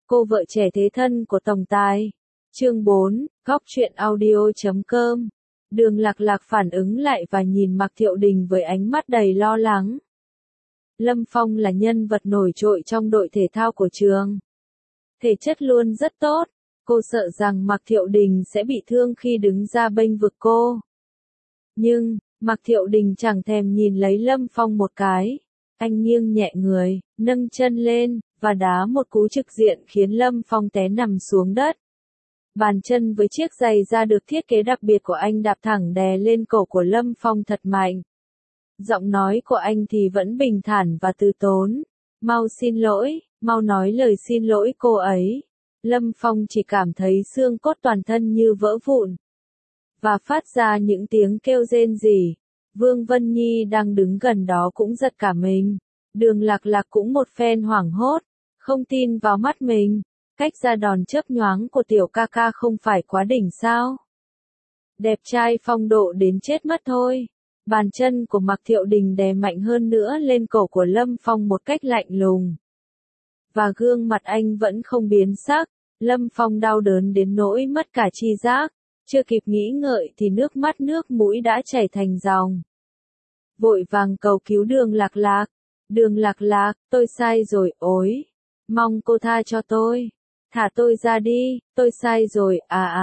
Cô vợ trẻ thế thân của tổng tài. Chương 4, Góc truyện audio.com. Đường Lạc Lạc phản ứng lại và nhìn Mạc Thiệu Đình với ánh mắt đầy lo lắng. Lâm Phong là nhân vật nổi trội trong đội thể thao của trường. Thể chất luôn rất tốt, cô sợ rằng Mạc Thiệu Đình sẽ bị thương khi đứng ra bênh vực cô. Nhưng, Mạc Thiệu Đình chẳng thèm nhìn lấy Lâm Phong một cái. Anh nghiêng nhẹ người, nâng chân lên, và đá một cú trực diện khiến Lâm Phong té nằm xuống đất. Bàn chân với chiếc giày da được thiết kế đặc biệt của anh đạp thẳng đè lên cổ của Lâm Phong thật mạnh. Giọng nói của anh thì vẫn bình thản và từ tốn. Mau xin lỗi, mau nói lời xin lỗi cô ấy. Lâm Phong chỉ cảm thấy xương cốt toàn thân như vỡ vụn. Và phát ra những tiếng kêu rên rỉ. Vương Vân Nhi đang đứng gần đó cũng giật cả mình. Đường Lạc Lạc cũng một phen hoảng hốt, không tin vào mắt mình. Cách ra đòn chớp nhoáng của tiểu ca ca không phải quá đỉnh sao? Đẹp trai phong độ đến chết mất thôi. Bàn chân của Mạc Thiệu Đình đè mạnh hơn nữa lên cổ của Lâm Phong một cách lạnh lùng. Và gương mặt anh vẫn không biến sắc. Lâm Phong đau đớn đến nỗi mất cả tri giác. Chưa kịp nghĩ ngợi thì nước mắt nước mũi đã chảy thành dòng. Vội vàng cầu cứu Đường Lạc Lạc. Đường Lạc Lạc, tôi sai rồi, ối. Mong cô tha cho tôi. Thả tôi ra đi, tôi sai rồi,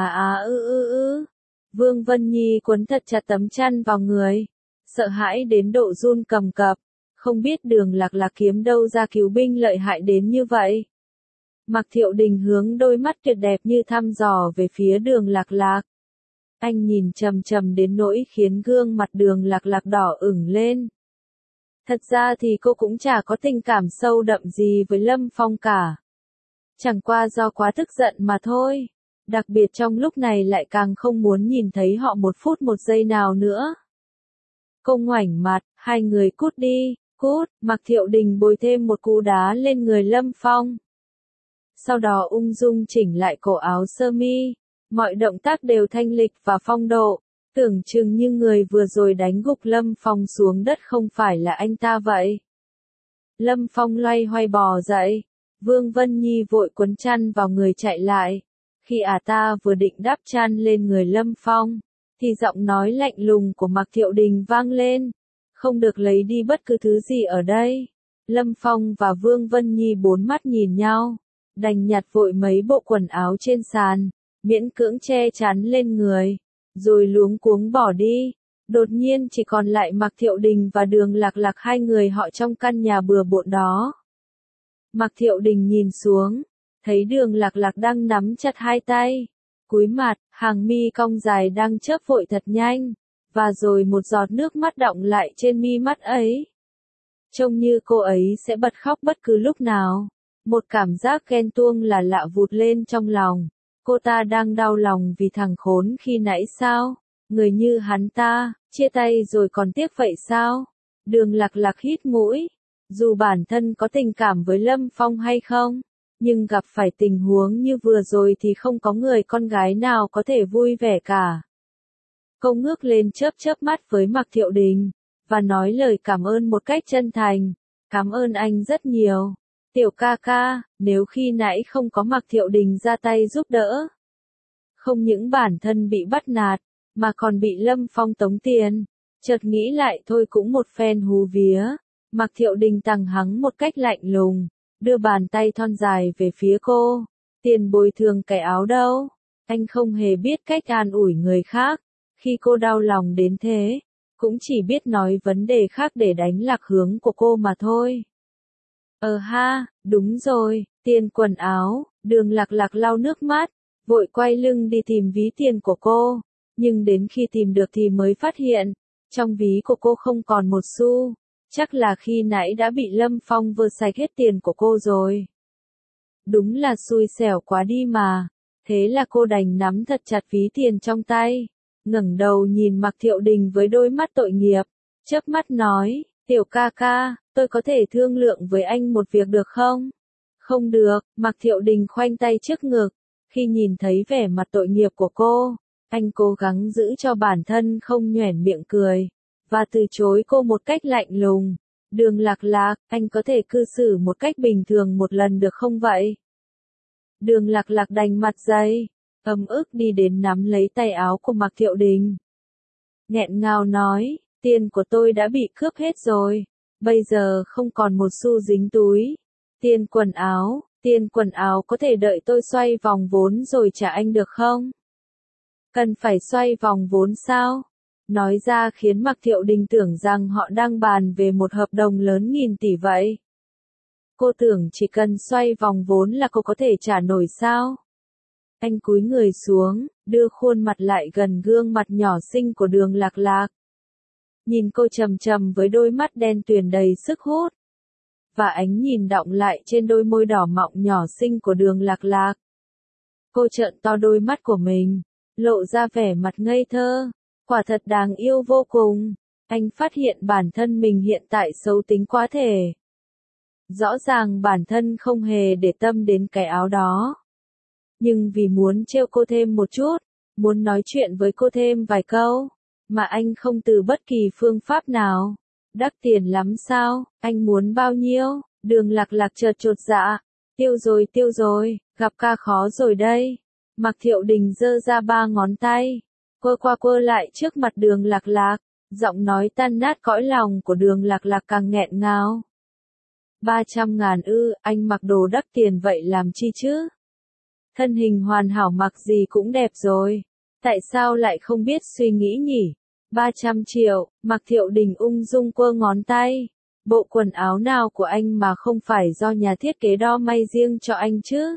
Vương Vân Nhi quấn thật chặt tấm chăn vào người. Sợ hãi đến độ run cầm cập. Không biết Đường Lạc Lạc kiếm đâu ra cứu binh lợi hại đến như vậy. Mạc Thiệu Đình hướng đôi mắt tuyệt đẹp như thăm dò về phía Đường Lạc Lạc. Anh nhìn chằm chằm đến nỗi khiến gương mặt Đường Lạc Lạc đỏ ửng lên. Thật ra thì cô cũng chả có tình cảm sâu đậm gì với Lâm Phong cả. Chẳng qua do quá tức giận mà thôi. Đặc biệt trong lúc này lại càng không muốn nhìn thấy họ một phút một giây nào nữa. Cô ngoảnh mặt, hai người cút đi, cút. Mạc Thiệu Đình bồi thêm một cú đá lên người Lâm Phong. Sau đó ung dung chỉnh lại cổ áo sơ mi. Mọi động tác đều thanh lịch và phong độ. Tưởng chừng như người vừa rồi đánh gục Lâm Phong xuống đất không phải là anh ta vậy. Lâm Phong loay hoay bò dậy. Vương Vân Nhi vội quấn chăn vào người chạy lại. Khi ta vừa định đắp chăn lên người Lâm Phong, thì giọng nói lạnh lùng của Mạc Thiệu Đình vang lên. Không được lấy đi bất cứ thứ gì ở đây. Lâm Phong và Vương Vân Nhi bốn mắt nhìn nhau. Đành nhặt vội mấy bộ quần áo trên sàn, miễn cưỡng che chắn lên người. Rồi luống cuống bỏ đi. Đột nhiên chỉ còn lại Mạc Thiệu Đình và Đường Lạc Lạc, hai người họ trong căn nhà bừa bộn đó. Mạc Thiệu Đình nhìn xuống, thấy Đường Lạc Lạc đang nắm chặt hai tay, cúi mặt, hàng mi cong dài đang chớp vội thật nhanh, và rồi một giọt nước mắt đọng lại trên mi mắt ấy. Trông như cô ấy sẽ bật khóc bất cứ lúc nào. Một cảm giác ghen tuông là lạ vụt lên trong lòng. Cô ta đang đau lòng vì thằng khốn khi nãy sao? Người như hắn ta, chia tay rồi còn tiếc vậy sao? Đường Lạc Lạc hít mũi. Dù bản thân có tình cảm với Lâm Phong hay không, nhưng gặp phải tình huống như vừa rồi thì không có người con gái nào có thể vui vẻ cả. Cô ngước lên chớp chớp mắt với Mạc Thiệu Đình, và nói lời cảm ơn một cách chân thành. Cảm ơn anh rất nhiều. Tiểu ca ca, nếu khi nãy không có Mạc Thiệu Đình ra tay giúp đỡ, không những bản thân bị bắt nạt, mà còn bị Lâm Phong tống tiền. Chợt nghĩ lại thôi cũng một phen hú vía. Mạc Thiệu Đình tằng hắng một cách lạnh lùng, đưa bàn tay thon dài về phía cô. Tiền bồi thường cái áo đâu? Anh không hề biết cách an ủi người khác. Khi cô đau lòng đến thế, cũng chỉ biết nói vấn đề khác để đánh lạc hướng của cô mà thôi. Đúng rồi, tiền quần áo. Đường Lạc Lạc lau nước mắt, vội quay lưng đi tìm ví tiền của cô. Nhưng đến khi tìm được thì mới phát hiện, trong ví của cô không còn một xu. Chắc là khi nãy đã bị Lâm Phong vơ sạch hết tiền của cô rồi. Đúng là xui xẻo quá đi mà. Thế là cô đành nắm thật chặt ví tiền trong tay, ngẩng đầu nhìn Mạc Thiệu Đình với đôi mắt tội nghiệp, chớp mắt nói, tiểu ca ca, tôi có thể thương lượng với anh một việc được không? Không được. Mạc Thiệu Đình khoanh tay trước ngực. Khi nhìn thấy vẻ mặt tội nghiệp của cô, anh cố gắng giữ cho bản thân không nhoẻn miệng cười, và từ chối cô một cách lạnh lùng. Đường Lạc Lạc, anh có thể cư xử một cách bình thường một lần được không vậy? Đường Lạc Lạc đành mặt dày, ấm ức đi đến nắm lấy tay áo của Mạc Thiệu Đình. Nghẹn ngào nói, tiền của tôi đã bị cướp hết rồi, bây giờ không còn một xu dính túi. Tiền quần áo có thể đợi tôi xoay vòng vốn rồi trả anh được không? Cần phải xoay vòng vốn sao? Nói ra khiến Mạc Thiệu Đình tưởng rằng họ đang bàn về một hợp đồng lớn nghìn tỷ vậy. Cô tưởng chỉ cần xoay vòng vốn là cô có thể trả nổi sao? Anh cúi người xuống, đưa khuôn mặt lại gần gương mặt nhỏ xinh của Đường Lạc Lạc. Nhìn cô trầm trầm với đôi mắt đen tuyền đầy sức hút. Và ánh nhìn đọng lại trên đôi môi đỏ mọng nhỏ xinh của Đường Lạc Lạc. Cô trợn to đôi mắt của mình, lộ ra vẻ mặt ngây thơ, quả thật đáng yêu vô cùng. Anh phát hiện bản thân mình hiện tại xấu tính quá thể. Rõ ràng bản thân không hề để tâm đến cái áo đó. Nhưng vì muốn trêu cô thêm một chút, muốn nói chuyện với cô thêm vài câu, mà anh không từ bất kỳ phương pháp nào. Đắt tiền lắm sao, anh muốn bao nhiêu? Đường Lạc Lạc chột dạ. Tiêu rồi, gặp ca khó rồi đây. Mạc Thiệu Đình giơ ra 3 ngón tay, quơ qua quơ lại trước mặt Đường Lạc Lạc, giọng nói tan nát cõi lòng của Đường Lạc Lạc càng nghẹn ngào. 300.000 ư, anh mặc đồ đắt tiền vậy làm chi chứ? Thân hình hoàn hảo mặc gì cũng đẹp rồi, tại sao lại không biết suy nghĩ nhỉ? 300 triệu, Mạc Thiệu Đình ung dung quơ ngón tay. Bộ quần áo nào của anh mà không phải do nhà thiết kế đo may riêng cho anh chứ?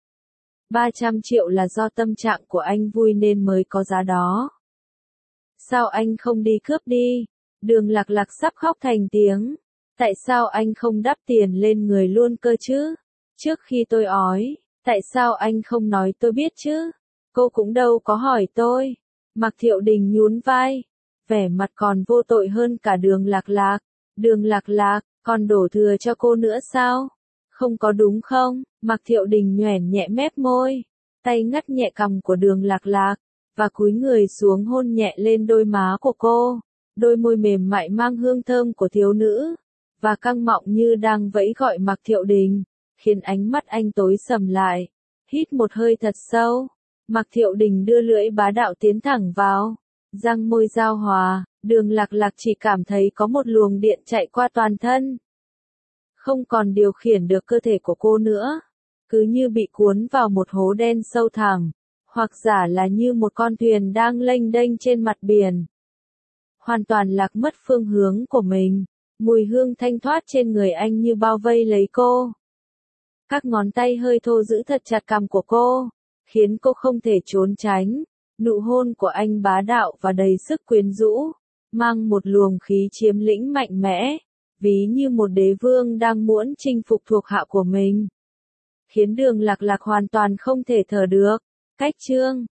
300 triệu là do tâm trạng của anh vui nên mới có giá đó. Sao anh không đi cướp đi? Đường Lạc Lạc sắp khóc thành tiếng. Tại sao anh không đắp tiền lên người luôn cơ chứ? Trước khi tôi ói, tại sao anh không nói tôi biết chứ? Cô cũng đâu có hỏi tôi. Mạc Thiệu Đình nhún vai, vẻ mặt còn vô tội hơn cả Đường Lạc Lạc. Đường Lạc Lạc, còn đổ thừa cho cô nữa sao? Không có đúng không? Mạc Thiệu Đình nhoẻn nhẹ mép môi, tay ngắt nhẹ cằm của Đường Lạc Lạc, và cúi người xuống hôn nhẹ lên đôi má của cô. Đôi môi mềm mại mang hương thơm của thiếu nữ, và căng mọng như đang vẫy gọi Mạc Thiệu Đình, khiến ánh mắt anh tối sầm lại. Hít một hơi thật sâu, Mạc Thiệu Đình đưa lưỡi bá đạo tiến thẳng vào, răng môi giao hòa. Đường Lạc Lạc chỉ cảm thấy có một luồng điện chạy qua toàn thân. Không còn điều khiển được cơ thể của cô nữa. Cứ như bị cuốn vào một hố đen sâu thẳm. Hoặc giả là như một con thuyền đang lênh đênh trên mặt biển. Hoàn toàn lạc mất phương hướng của mình. Mùi hương thanh thoát trên người anh như bao vây lấy cô. Các ngón tay hơi thô giữ thật chặt cằm của cô, khiến cô không thể trốn tránh. Nụ hôn của anh bá đạo và đầy sức quyến rũ, mang một luồng khí chiếm lĩnh mạnh mẽ, ví như một đế vương đang muốn chinh phục thuộc hạ của mình. Khiến Đường Lạc Lạc hoàn toàn không thể thở được. Cách chương